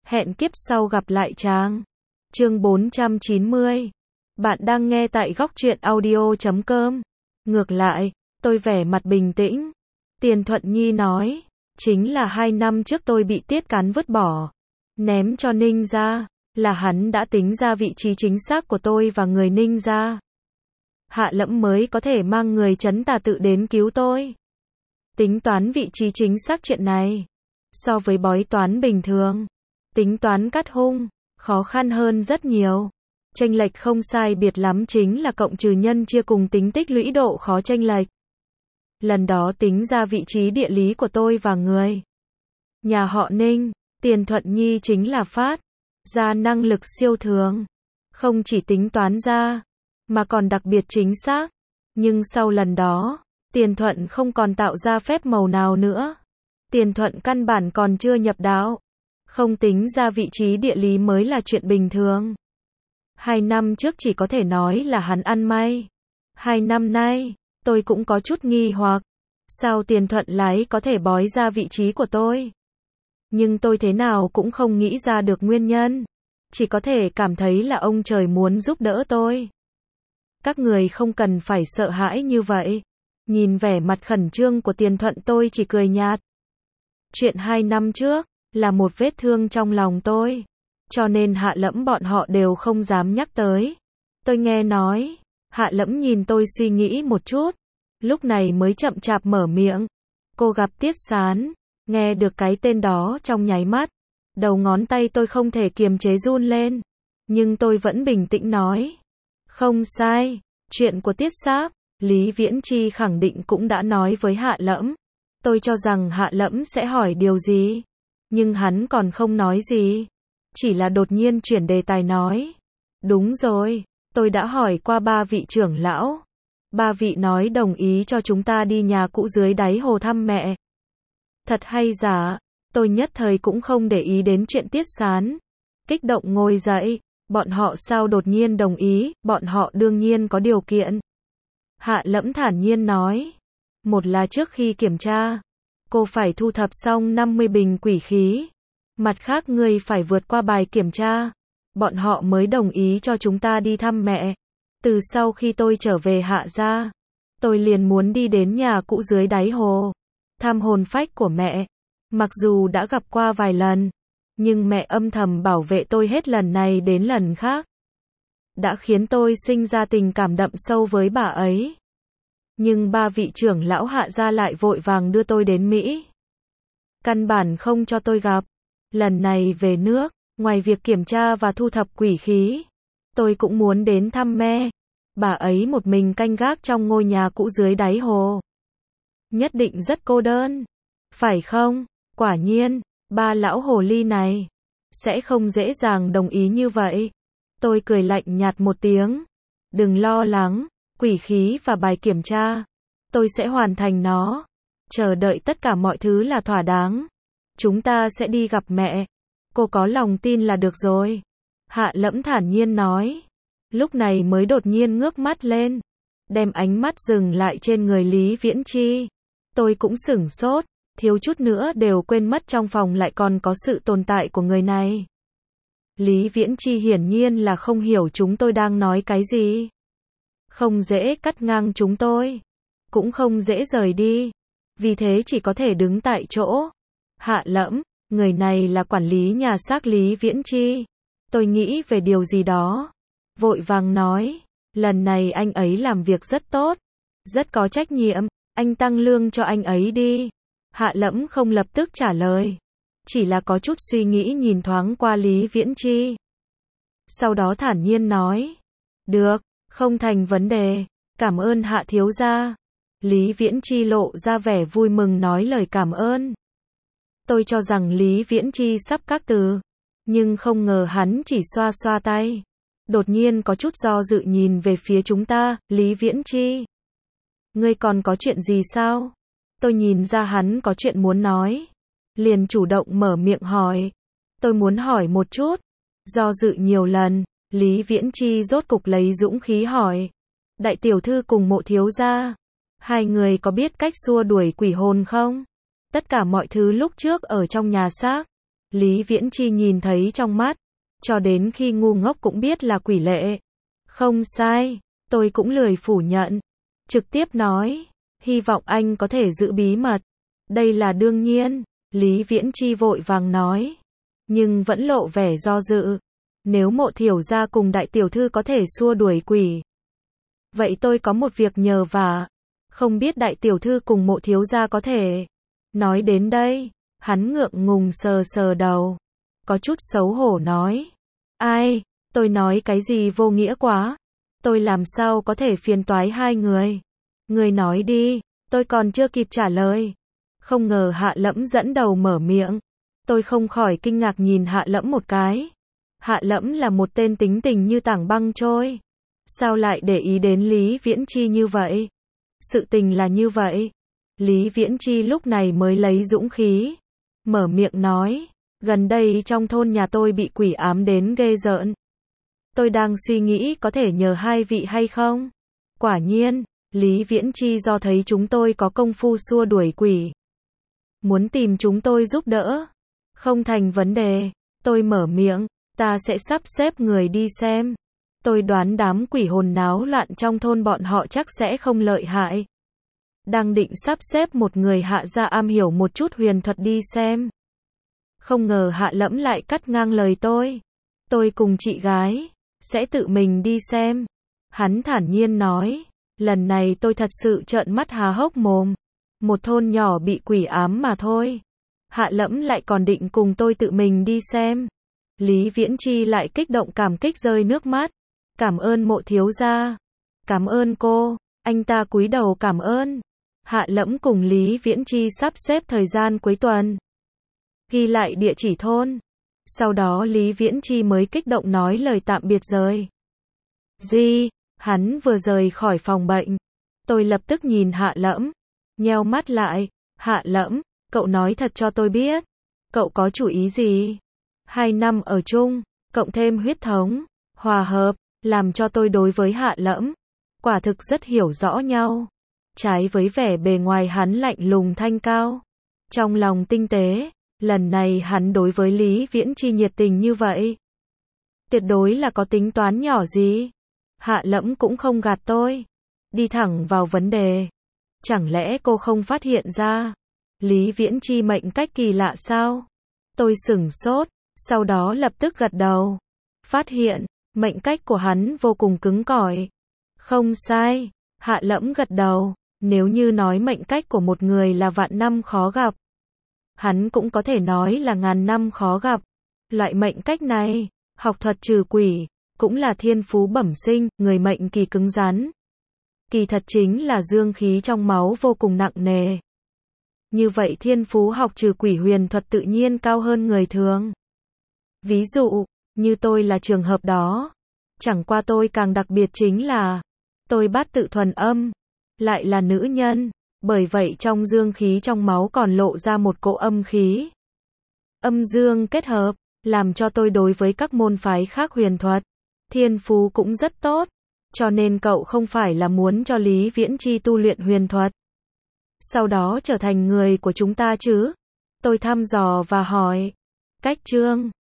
Hẹn kiếp sau gặp lại chàng. Chương 490. Bạn đang nghe tại góc truyện audio.com. Ngược lại, tôi vẻ mặt bình tĩnh. Tiền Thuận Nhi nói, chính là 2 năm trước tôi bị Tiết Cán vứt bỏ, ném cho Ninh gia, là hắn đã tính ra vị trí chính xác của tôi và người Ninh gia. Hạ Lẫm mới có thể mang người Trấn Tà Tự đến cứu tôi. Tính toán vị trí chính xác chuyện này, so với bói toán bình thường, tính toán cắt hung, khó khăn hơn rất nhiều. Chênh lệch không sai biệt lắm chính là cộng trừ nhân chia cùng tính tích lũy độ khó chênh lệch. Lần đó tính ra vị trí địa lý của tôi và người nhà họ Ninh, Tiền Thuận Nhi chính là phát ra năng lực siêu thường. Không chỉ tính toán ra, mà còn đặc biệt chính xác. Nhưng sau lần đó, Tiền Thuận không còn tạo ra phép màu nào nữa. Tiền Thuận căn bản còn chưa nhập đạo. Không tính ra vị trí địa lý mới là chuyện bình thường. 2 năm trước chỉ có thể nói là hắn ăn may. 2 năm nay, tôi cũng có chút nghi hoặc. Sao Tiền Thuận lái có thể bói ra vị trí của tôi? Nhưng tôi thế nào cũng không nghĩ ra được nguyên nhân. Chỉ có thể cảm thấy là ông trời muốn giúp đỡ tôi. Các người không cần phải sợ hãi như vậy. Nhìn vẻ mặt khẩn trương của Tiền Thuận tôi chỉ cười nhạt. Chuyện 2 năm trước, là một vết thương trong lòng tôi. Cho nên Hạ Lẫm bọn họ đều không dám nhắc tới. Tôi nghe nói, Hạ Lẫm nhìn tôi suy nghĩ một chút. Lúc này mới chậm chạp mở miệng. Cô gặp Tiết Sán. Nghe được cái tên đó trong nháy mắt. Đầu ngón tay tôi không thể kiềm chế run lên. Nhưng tôi vẫn bình tĩnh nói. Không sai, chuyện của Tiết Sáp, Lý Viễn Chi khẳng định cũng đã nói với Hạ Lẫm. Tôi cho rằng Hạ Lẫm sẽ hỏi điều gì. Nhưng hắn còn không nói gì. Chỉ là đột nhiên chuyển đề tài nói. Đúng rồi, tôi đã hỏi qua 3 vị trưởng lão. 3 vị nói đồng ý cho chúng ta đi nhà cũ dưới đáy hồ thăm mẹ. Thật hay giả, tôi nhất thời cũng không để ý đến chuyện Tiết Sán. Kích động ngồi dậy, bọn họ sao đột nhiên đồng ý, bọn họ đương nhiên có điều kiện. Hạ Lẫm thản nhiên nói. Một là trước khi kiểm tra, cô phải thu thập xong 50 bình quỷ khí. Mặt khác ngươi phải vượt qua bài kiểm tra. Bọn họ mới đồng ý cho chúng ta đi thăm mẹ. Từ sau khi tôi trở về Hạ gia, tôi liền muốn đi đến nhà cũ dưới đáy hồ. Thăm hồn phách của mẹ. Mặc dù đã gặp qua vài lần, nhưng mẹ âm thầm bảo vệ tôi hết lần này đến lần khác. Đã khiến tôi sinh ra tình cảm đậm sâu với bà ấy. Nhưng 3 vị trưởng lão Hạ gia lại vội vàng đưa tôi đến Mỹ. Căn bản không cho tôi gặp. Lần này về nước, ngoài việc kiểm tra và thu thập quỷ khí, tôi cũng muốn đến thăm mẹ. Bà ấy một mình canh gác trong ngôi nhà cũ dưới đáy hồ. Nhất định rất cô đơn. Phải không? Quả nhiên, 3 lão hồ ly này sẽ không dễ dàng đồng ý như vậy. Tôi cười lạnh nhạt một tiếng. Đừng lo lắng, quỷ khí và bài kiểm tra, tôi sẽ hoàn thành nó. Chờ đợi tất cả mọi thứ là thỏa đáng. Chúng ta sẽ đi gặp mẹ. Cô có lòng tin là được rồi. Hạ Lẫm thản nhiên nói. Lúc này mới đột nhiên ngước mắt lên, đem ánh mắt dừng lại trên người Lý Viễn Chi. Tôi cũng sửng sốt, thiếu chút nữa đều quên mất trong phòng lại còn có sự tồn tại của người này. Lý Viễn Chi hiển nhiên là không hiểu chúng tôi đang nói cái gì. Không dễ cắt ngang chúng tôi, cũng không dễ rời đi. Vì thế chỉ có thể đứng tại chỗ. Hạ Lẫm, người này là quản lý nhà xác Lý Viễn Chi. Tôi nghĩ về điều gì đó. Vội vàng nói, lần này anh ấy làm việc rất tốt, rất có trách nhiệm, anh tăng lương cho anh ấy đi. Hạ Lẫm không lập tức trả lời, chỉ là có chút suy nghĩ nhìn thoáng qua Lý Viễn Chi. Sau đó thản nhiên nói, được, không thành vấn đề, cảm ơn Hạ thiếu gia. Lý Viễn Chi lộ ra vẻ vui mừng nói lời cảm ơn. Tôi cho rằng Lý Viễn Chi sắp các từ, nhưng không ngờ hắn chỉ xoa xoa tay. Đột nhiên có chút do dự nhìn về phía chúng ta, Lý Viễn Chi. Ngươi còn có chuyện gì sao? Tôi nhìn ra hắn có chuyện muốn nói. Liền chủ động mở miệng hỏi. Tôi muốn hỏi một chút. Do dự nhiều lần, Lý Viễn Chi rốt cục lấy dũng khí hỏi. Đại tiểu thư cùng Mộ thiếu gia, 2 người có biết cách xua đuổi quỷ hồn không? Tất cả mọi thứ lúc trước ở trong nhà xác Lý Viễn Chi nhìn thấy trong mắt, cho đến khi ngu ngốc cũng biết là quỷ lệ. Không sai, tôi cũng lười phủ nhận. Trực tiếp nói, hy vọng anh có thể giữ bí mật. Đây là đương nhiên, Lý Viễn Chi vội vàng nói. Nhưng vẫn lộ vẻ do dự. Nếu Mộ Thiểu gia cùng đại tiểu thư có thể xua đuổi quỷ. Vậy tôi có một việc nhờ vả. Không biết đại tiểu thư cùng Mộ thiếu gia có thể. Nói đến đây, hắn ngượng ngùng sờ sờ đầu. Có chút xấu hổ nói. Ai, tôi nói cái gì vô nghĩa quá. Tôi làm sao có thể phiền toái hai người. Người nói đi, tôi còn chưa kịp trả lời. Không ngờ Hạ Lẫm dẫn đầu mở miệng. Tôi không khỏi kinh ngạc nhìn Hạ Lẫm một cái. Hạ Lẫm là một tên tính tình như tảng băng trôi. Sao lại để ý đến Lý Viễn Chi như vậy? Sự tình là như vậy. Lý Viễn Chi lúc này mới lấy dũng khí. Mở miệng nói. Gần đây trong thôn nhà tôi bị quỷ ám đến ghê rợn. Tôi đang suy nghĩ có thể nhờ hai vị hay không? Quả nhiên, Lý Viễn Chi do thấy chúng tôi có công phu xua đuổi quỷ. Muốn tìm chúng tôi giúp đỡ. Không thành vấn đề. Tôi mở miệng. Ta sẽ sắp xếp người đi xem. Tôi đoán đám quỷ hồn náo loạn trong thôn bọn họ chắc sẽ không lợi hại. Đang định sắp xếp một người Hạ gia am hiểu một chút huyền thuật đi xem. Không ngờ Hạ Lẫm lại cắt ngang lời tôi. Tôi cùng chị gái sẽ tự mình đi xem. Hắn thản nhiên nói. Lần này tôi thật sự trợn mắt há hốc mồm. Một thôn nhỏ bị quỷ ám mà thôi. Hạ Lẫm lại còn định cùng tôi tự mình đi xem. Lý Viễn Chi lại kích động cảm kích rơi nước mắt. Cảm ơn Mộ thiếu gia. Cảm ơn cô. Anh ta cúi đầu cảm ơn. Hạ Lẫm cùng Lý Viễn Chi sắp xếp thời gian cuối tuần. Ghi lại địa chỉ thôn. Sau đó Lý Viễn Chi mới kích động nói lời tạm biệt rời. Hắn vừa rời khỏi phòng bệnh. Tôi lập tức nhìn Hạ Lẫm. Nheo mắt lại. Hạ Lẫm, cậu nói thật cho tôi biết. Cậu có chủ ý gì? 2 năm ở chung, cộng thêm huyết thống, hòa hợp, làm cho tôi đối với Hạ Lẫm. Quả thực rất hiểu rõ nhau. Trái với vẻ bề ngoài hắn lạnh lùng thanh cao. Trong lòng tinh tế. Lần này hắn đối với Lý Viễn Chi nhiệt tình như vậy. Tuyệt đối là có tính toán nhỏ gì. Hạ Lẫm cũng không gạt tôi. Đi thẳng vào vấn đề. Chẳng lẽ cô không phát hiện ra? Lý Viễn Chi mệnh cách kỳ lạ sao? Tôi sửng sốt, sau đó lập tức gật đầu. Phát hiện, mệnh cách của hắn vô cùng cứng cỏi. Không sai, Hạ Lẫm gật đầu. Nếu như nói mệnh cách của một người là vạn năm khó gặp. Hắn cũng có thể nói là ngàn năm khó gặp. Loại mệnh cách này, học thuật trừ quỷ, cũng là thiên phú bẩm sinh, người mệnh kỳ cứng rắn. Kỳ thật chính là dương khí trong máu vô cùng nặng nề. Như vậy thiên phú học trừ quỷ huyền thuật tự nhiên cao hơn người thường. Ví dụ, như tôi là trường hợp đó. Chẳng qua tôi càng đặc biệt chính là, tôi bát tự thuần âm, lại là nữ nhân. Bởi vậy trong dương khí trong máu còn lộ ra một cỗ âm khí. Âm dương kết hợp, làm cho tôi đối với các môn phái khác huyền thuật, thiên phú cũng rất tốt. Cho nên cậu không phải là muốn cho Lý Viễn Chi tu luyện huyền thuật. Sau đó trở thành người của chúng ta chứ? Tôi thăm dò và hỏi. Cách chương